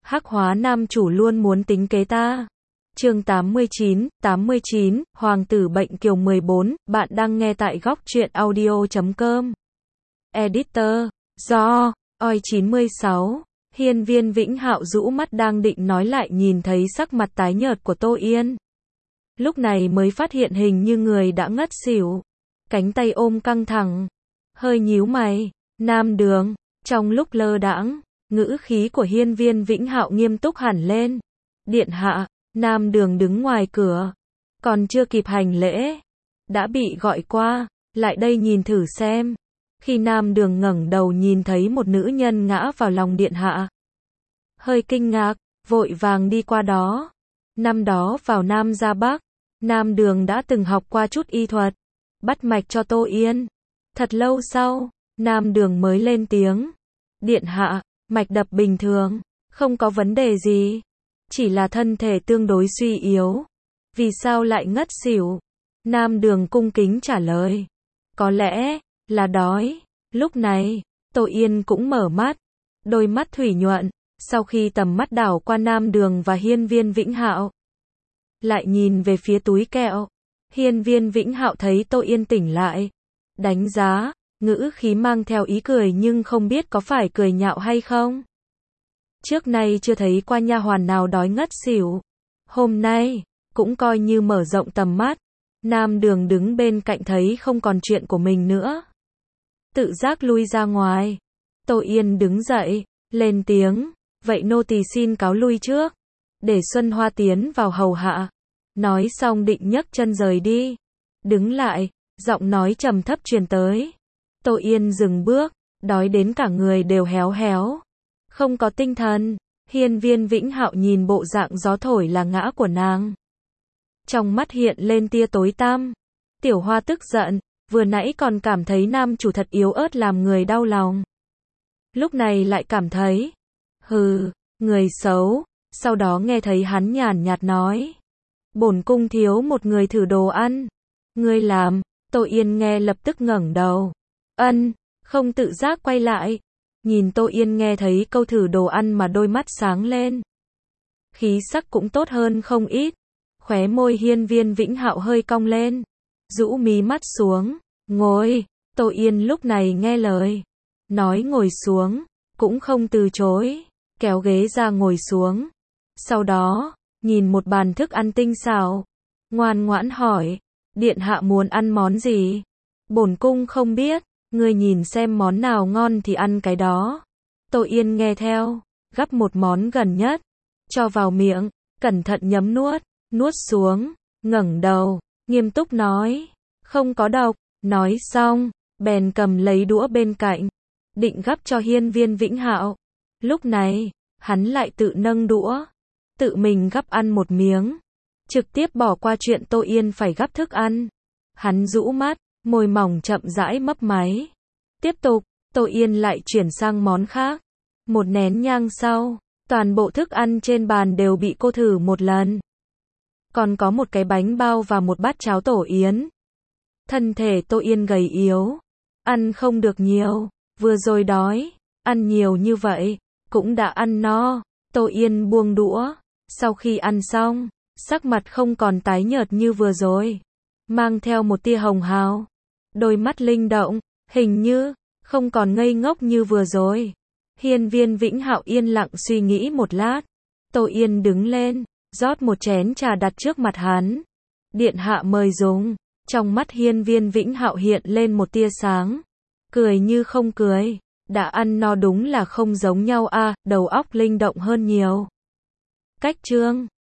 Hắc hóa nam chủ luôn muốn tính kế ta. Chương 89, Hoàng tử bệnh kiều 14, bạn đang nghe tại góc truyện audio.com. Editor, do, oi96, Hiên Viên Vĩnh Hạo rũ mắt đang định nói lại nhìn thấy sắc mặt tái nhợt của Tô Yên. Lúc này mới phát hiện hình như người đã ngất xỉu. Cánh tay ôm căng thẳng. Hơi nhíu mày. Nam Đường, trong lúc lơ đãng, ngữ khí của Hiên Viên Vĩnh Hạo nghiêm túc hẳn lên. Điện hạ, Nam Đường đứng ngoài cửa. Còn chưa kịp hành lễ. Đã bị gọi qua, lại đây nhìn thử xem. Khi Nam Đường ngẩng đầu nhìn thấy một nữ nhân ngã vào lòng điện hạ. Hơi kinh ngạc, vội vàng đi qua đó. Năm đó vào Nam ra Bắc, Nam Đường đã từng học qua chút y thuật. Bắt mạch cho Tô Yên. Thật lâu sau, Nam Đường mới lên tiếng. Điện hạ, mạch đập bình thường, không có vấn đề gì. Chỉ là thân thể tương đối suy yếu. Vì sao lại ngất xỉu? Nam Đường cung kính trả lời. Có lẽ là đói. Lúc này, Tô Yên cũng mở mắt. Đôi mắt thủy nhuận. Sau khi tầm mắt đảo qua Nam Đường và Hiên Viên Vĩnh Hạo, lại nhìn về phía túi kẹo. Hiên Viên Vĩnh Hạo thấy Tô Yên tỉnh lại. Đánh giá, ngữ khí mang theo ý cười nhưng không biết có phải cười nhạo hay không. Trước nay chưa thấy qua nha hoàn nào đói ngất xỉu. Hôm nay, cũng coi như mở rộng tầm mắt. Nam Đường đứng bên cạnh thấy không còn chuyện của mình nữa. Tự giác lui ra ngoài. Tô Yên đứng dậy, lên tiếng. Vậy nô tỳ xin cáo lui trước. Để Xuân Hoa tiến vào hầu hạ. Nói xong định nhấc chân rời đi. Đứng lại, giọng nói trầm thấp truyền tới. Tô Yên dừng bước, đói đến cả người đều héo héo. Không có tinh thần. Hiên Viên Vĩnh Hạo nhìn bộ dạng gió thổi là ngã của nàng. Trong mắt hiện lên tia tối tăm. Tiểu Hoa tức giận, vừa nãy còn cảm thấy nam chủ thật yếu ớt làm người đau lòng. Lúc này lại cảm thấy, hừ, người xấu. Sau đó nghe thấy hắn nhàn nhạt nói. Bổn cung thiếu một người thử đồ ăn. Ngươi làm. Tô Yên nghe lập tức ngẩng đầu. Ân, không tự giác quay lại. Nhìn Tô Yên nghe thấy câu thử đồ ăn mà đôi mắt sáng lên. Khí sắc cũng tốt hơn không ít. Khóe môi Hiên Viên Vĩnh Hạo hơi cong lên. Rũ mí mắt xuống. Ngồi. Tô Yên lúc này nghe lời. Nói ngồi xuống. Cũng không từ chối. Kéo ghế ra ngồi xuống. Sau đó, nhìn một bàn thức ăn tinh xảo. Ngoan ngoãn hỏi. Điện hạ muốn ăn món gì? Bổn cung không biết. Ngươi nhìn xem món nào ngon thì ăn cái đó. Tô Yên nghe theo. Gắp một món gần nhất. Cho vào miệng. Cẩn thận nhấm nuốt. Nuốt xuống. Ngẩng đầu. Nghiêm túc nói. Không có độc. Nói xong. Bèn cầm lấy đũa bên cạnh. Định gắp cho Hiên Viên Vĩnh Hạo. Lúc này, hắn lại tự nâng đũa. Tự mình gắp ăn một miếng. Trực tiếp bỏ qua chuyện Tô Yên phải gắp thức ăn. Hắn rũ mắt, môi mỏng chậm rãi mấp máy. Tiếp tục, Tô Yên lại chuyển sang món khác. Một nén nhang sau, toàn bộ thức ăn trên bàn đều bị cô thử một lần. Còn có một cái bánh bao và một bát cháo tổ yến. Thân thể Tô Yên gầy yếu. Ăn không được nhiều. Vừa rồi đói. Ăn nhiều như vậy. Cũng đã ăn no. Tô Yên buông đũa. Sau khi ăn xong, sắc mặt không còn tái nhợt như vừa rồi. Mang theo một tia hồng hào. Đôi mắt linh động. Hình như, không còn ngây ngốc như vừa rồi. Hiên Viên Vĩnh Hạo yên lặng suy nghĩ một lát. Tô Yên đứng lên. Rót một chén trà đặt trước mặt hắn. Điện hạ mời dùng. Trong mắt Hiên Viên Vĩnh Hạo hiện lên một tia sáng. Cười như không cười. Đã ăn no đúng là không giống nhau a, đầu óc linh động hơn nhiều. Cách chương